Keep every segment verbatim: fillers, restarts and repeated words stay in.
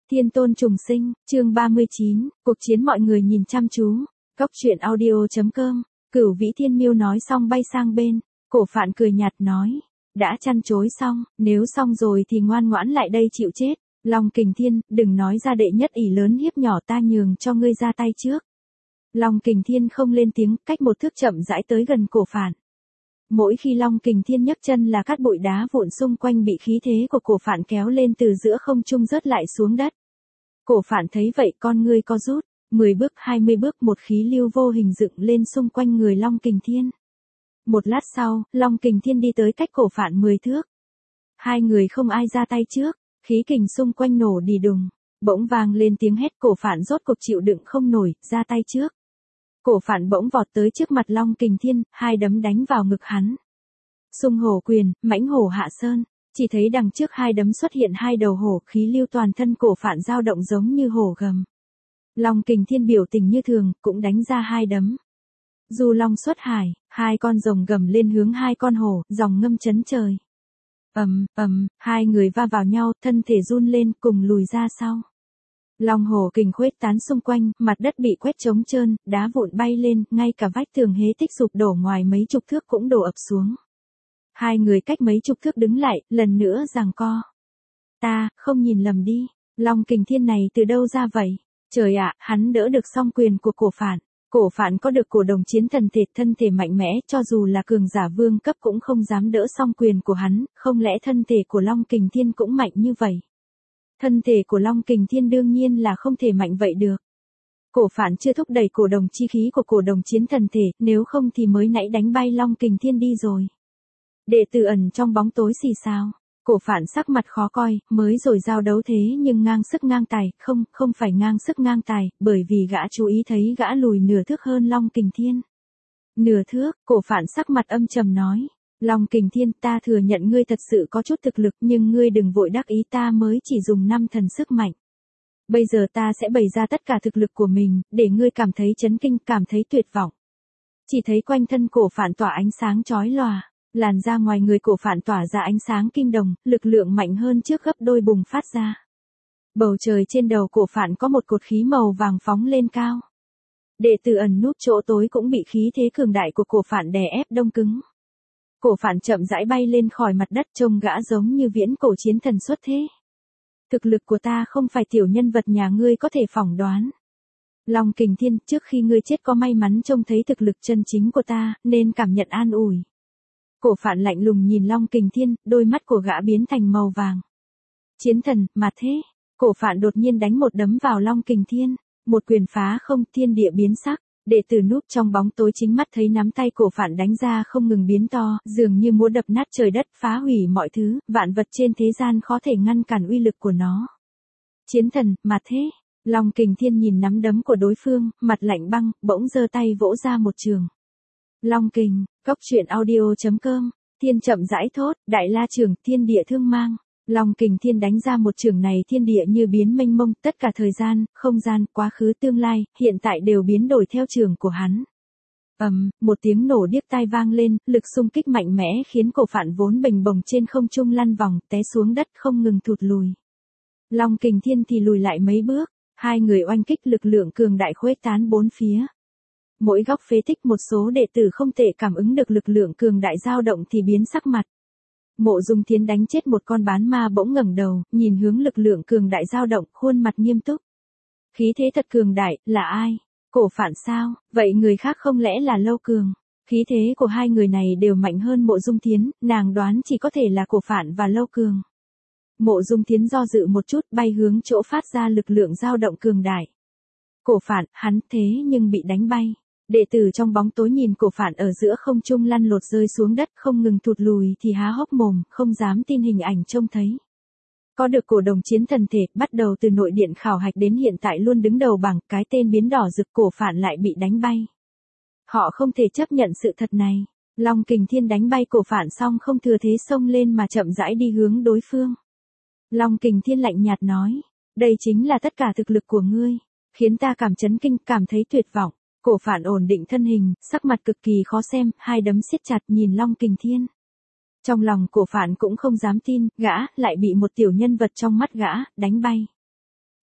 Thiên tôn trùng sinh, chương ba mươi chín, cuộc chiến mọi người nhìn chăm chú. Cốc truyện audio chấm com, Cửu Vĩ Thiên Miêu nói xong bay sang bên, Cổ Phạn cười nhạt nói, đã chăn chối xong, nếu xong rồi thì ngoan ngoãn lại đây chịu chết. Long Kình Thiên, đừng nói ra đệ nhất ỷ lớn hiếp nhỏ ta nhường cho ngươi ra tay trước. Long Kình Thiên không lên tiếng, cách một thước chậm rãi tới gần Cổ Phạn. Mỗi khi Long Kình Thiên nhấc chân là cát bụi đá vụn xung quanh bị khí thế của Cổ Phạn kéo lên từ giữa không trung rớt lại xuống đất. Cổ Phạn thấy vậy con ngươi co rút, mười bước hai mươi bước một khí lưu vô hình dựng lên xung quanh người Long Kình Thiên. Một lát sau, Long Kình Thiên đi tới cách Cổ Phạn mười thước. Hai người không ai ra tay trước, khí kình xung quanh nổ đì đùng, bỗng vang lên tiếng hét. Cổ Phạn rốt cuộc chịu đựng không nổi, ra tay trước. Cổ Phạn bỗng vọt tới trước mặt Long Kình Thiên, hai đấm đánh vào ngực hắn. Xung hổ quyền, mãnh hổ hạ sơn, chỉ thấy đằng trước hai đấm xuất hiện hai đầu hổ, khí lưu toàn thân Cổ Phạn dao động giống như hổ gầm. Long Kình Thiên biểu tình như thường, cũng đánh ra hai đấm. Du long xuất hải, hai con rồng gầm lên hướng hai con hổ, dòng ngâm chấn trời. Ầm, ầm, hai người va vào nhau, thân thể run lên, cùng lùi ra sau. Long hổ kình khuếch tán xung quanh, mặt đất bị quét trống trơn, đá vụn bay lên, ngay cả vách tường hế tích sụp đổ ngoài mấy chục thước cũng đổ ập xuống. Hai người cách mấy chục thước đứng lại, lần nữa giằng co. Ta, không nhìn lầm đi, Long Kình Thiên này từ đâu ra vậy? Trời ạ, hắn đỡ được song quyền của Cổ Phạn. Cổ Phạn có được cổ đồng chiến thần thể, thân thể mạnh mẽ, cho dù là cường giả vương cấp cũng không dám đỡ song quyền của hắn, không lẽ thân thể của Long Kình Thiên cũng mạnh như vậy? Thân thể của Long Kình Thiên đương nhiên là không thể mạnh vậy được. Cổ Phạn chưa thúc đẩy cổ đồng chi khí của cổ đồng chiến thần thể, nếu không thì mới nãy đánh bay Long Kình Thiên đi rồi. Đệ tử ẩn trong bóng tối xì xào. Cổ Phạn sắc mặt khó coi, mới rồi giao đấu thế nhưng ngang sức ngang tài, không, không phải ngang sức ngang tài, bởi vì gã chú ý thấy gã lùi nửa thước hơn Long Kình Thiên. Nửa thước, Cổ Phạn sắc mặt âm trầm nói. Long Kình Thiên, ta thừa nhận ngươi thật sự có chút thực lực, nhưng ngươi đừng vội đắc ý, ta mới chỉ dùng năm thần sức mạnh. Bây giờ ta sẽ bày ra tất cả thực lực của mình, để ngươi cảm thấy chấn kinh, cảm thấy tuyệt vọng. Chỉ thấy quanh thân Cổ Phạn tỏa ánh sáng chói lòa. Làn da ngoài người Cổ Phạn tỏa ra ánh sáng kim đồng, lực lượng mạnh hơn trước gấp đôi bùng phát ra. Bầu trời trên đầu Cổ Phạn có một cột khí màu vàng phóng lên cao. Đệ tử ẩn núp chỗ tối cũng bị khí thế cường đại của Cổ Phạn đè ép đông cứng. Cổ Phạn chậm rãi bay lên khỏi mặt đất, trông gã giống như viễn cổ chiến thần xuất thế. Thực lực của ta không phải tiểu nhân vật nhà ngươi có thể phỏng đoán. Long Kình Thiên, trước khi ngươi chết có may mắn trông thấy thực lực chân chính của ta, nên cảm nhận an ủi. Cổ Phạn lạnh lùng nhìn Long Kình Thiên, đôi mắt của gã biến thành màu vàng. Chiến thần, mà thế. Cổ Phạn đột nhiên đánh một đấm vào Long Kình Thiên, một quyền phá không, thiên địa biến sắc. Đệ tử núp trong bóng tối chính mắt thấy nắm tay Cổ Phạn đánh ra không ngừng biến to, dường như muốn đập nát trời đất, phá hủy mọi thứ, vạn vật trên thế gian khó thể ngăn cản uy lực của nó. Chiến thần, mà thế. Long Kình Thiên nhìn nắm đấm của đối phương, mặt lạnh băng, bỗng giơ tay vỗ ra một trường. Long Kình, Cốc truyện audio chấm com, Thiên chậm rãi thốt, đại la trường, thiên địa thương mang. Long Kình Thiên đánh ra một trường này, thiên địa như biến mênh mông, tất cả thời gian, không gian, quá khứ tương lai, hiện tại đều biến đổi theo trường của hắn. Ầm, um, một tiếng nổ điếc tai vang lên, lực xung kích mạnh mẽ khiến Cổ Phạn vốn bềnh bồng trên không trung lăn vòng, té xuống đất không ngừng thụt lùi. Long Kình Thiên thì lùi lại mấy bước, hai người oanh kích lực lượng cường đại khuếch tán bốn phía. Mỗi góc phế tích một số đệ tử không thể cảm ứng được lực lượng cường đại dao động thì biến sắc mặt. Mộ Dung Thiến đánh chết một con bán ma bỗng ngẩng đầu, nhìn hướng lực lượng cường đại dao động, khuôn mặt nghiêm túc. Khí thế thật cường đại, là ai? Cổ Phạn sao? Vậy người khác không lẽ là Lâu Cường? Khí thế của hai người này đều mạnh hơn Mộ Dung Thiến, nàng đoán chỉ có thể là Cổ Phạn và Lâu Cường. Mộ Dung Thiến do dự một chút, bay hướng chỗ phát ra lực lượng dao động cường đại. Cổ Phạn, hắn thế nhưng bị đánh bay. Đệ tử trong bóng tối nhìn Cổ Phạn ở giữa không trung lăn lột rơi xuống đất không ngừng thụt lùi thì há hốc mồm, không dám tin hình ảnh trông thấy. Có được cổ đồng chiến thần thể, bắt đầu từ nội điện khảo hạch đến hiện tại luôn đứng đầu bảng, cái tên biến đỏ rực Cổ Phạn lại bị đánh bay. Họ không thể chấp nhận sự thật này. Long Kình Thiên đánh bay Cổ Phạn xong không thừa thế xông lên mà chậm rãi đi hướng đối phương. Long Kình Thiên lạnh nhạt nói, đây chính là tất cả thực lực của ngươi, khiến ta cảm chấn kinh, cảm thấy tuyệt vọng. Cổ Phạn ổn định thân hình, sắc mặt cực kỳ khó xem, hai đấm siết chặt nhìn Long Kình Thiên. Trong lòng Cổ Phạn cũng không dám tin, gã lại bị một tiểu nhân vật trong mắt gã đánh bay.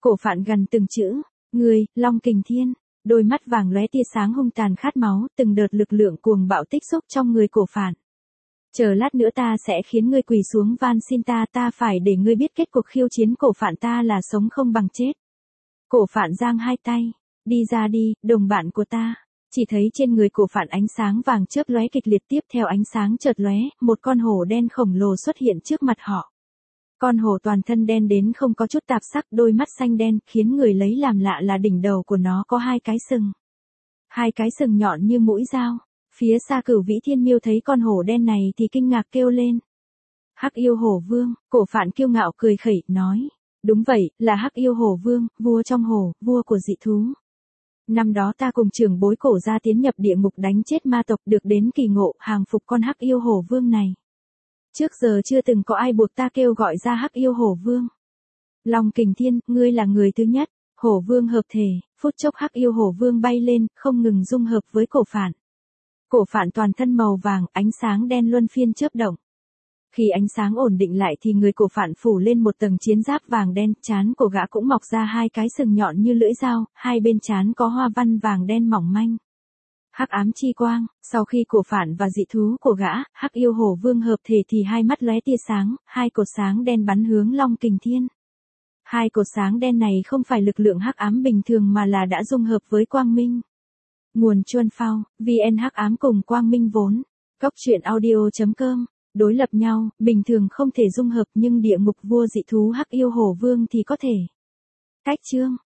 Cổ Phạn gần từng chữ, người, Long Kình Thiên, đôi mắt vàng lóe tia sáng hung tàn khát máu, từng đợt lực lượng cuồng bạo tích xúc trong người Cổ Phạn. Chờ lát nữa ta sẽ khiến ngươi quỳ xuống van xin ta, ta phải để ngươi biết kết cuộc khiêu chiến Cổ Phạn ta là sống không bằng chết. Cổ Phạn giang hai tay, đi ra đi, đồng bạn của ta. Chỉ thấy trên người Cổ Phạn ánh sáng vàng chớp lóe kịch liệt, tiếp theo ánh sáng chợt lóe, một con hổ đen khổng lồ xuất hiện trước mặt họ. Con hổ toàn thân đen đến không có chút tạp sắc, đôi mắt xanh đen, khiến người lấy làm lạ là đỉnh đầu của nó có hai cái sừng. Hai cái sừng nhọn như mũi dao. Phía xa Cửu Vĩ Thiên Miêu thấy con hổ đen này thì kinh ngạc kêu lên. Hắc Yêu Hổ Vương, Cổ Phạn kiêu ngạo cười khẩy, nói. Đúng vậy, là Hắc Yêu Hổ Vương, vua trong hổ, vua của dị thú. Năm đó ta cùng trưởng bối Cổ gia tiến nhập địa ngục đánh chết ma tộc, được đến kỳ ngộ, hàng phục con Hắc Yêu Hổ Vương này. Trước giờ chưa từng có ai buộc ta kêu gọi ra Hắc Yêu Hổ Vương. Long Kình Thiên, ngươi là người thứ nhất. Hổ Vương hợp thể, phút chốc Hắc Yêu Hổ Vương bay lên, không ngừng dung hợp với Cổ Phạn. Cổ Phạn toàn thân màu vàng, ánh sáng đen luân phiên chớp động. Khi ánh sáng ổn định lại thì người Cổ Phạn phủ lên một tầng chiến giáp vàng đen, trán của gã cũng mọc ra hai cái sừng nhọn như lưỡi dao, hai bên trán có hoa văn vàng đen mỏng manh. Hắc ám chi quang, sau khi Cổ Phạn và dị thú của gã, Hắc Yêu Hổ Vương hợp thể thì hai mắt lóe tia sáng, hai cột sáng đen bắn hướng Long Kình Thiên. Hai cột sáng đen này không phải lực lượng hắc ám bình thường mà là đã dung hợp với quang minh. Nguồn Chuan Phao, vê en Hắc ám cùng quang minh vốn. Cốc truyện audio chấm com. Đối lập nhau, bình thường không thể dung hợp nhưng địa ngục vua dị thú Hắc Yêu Hổ Vương thì có thể. Cách chương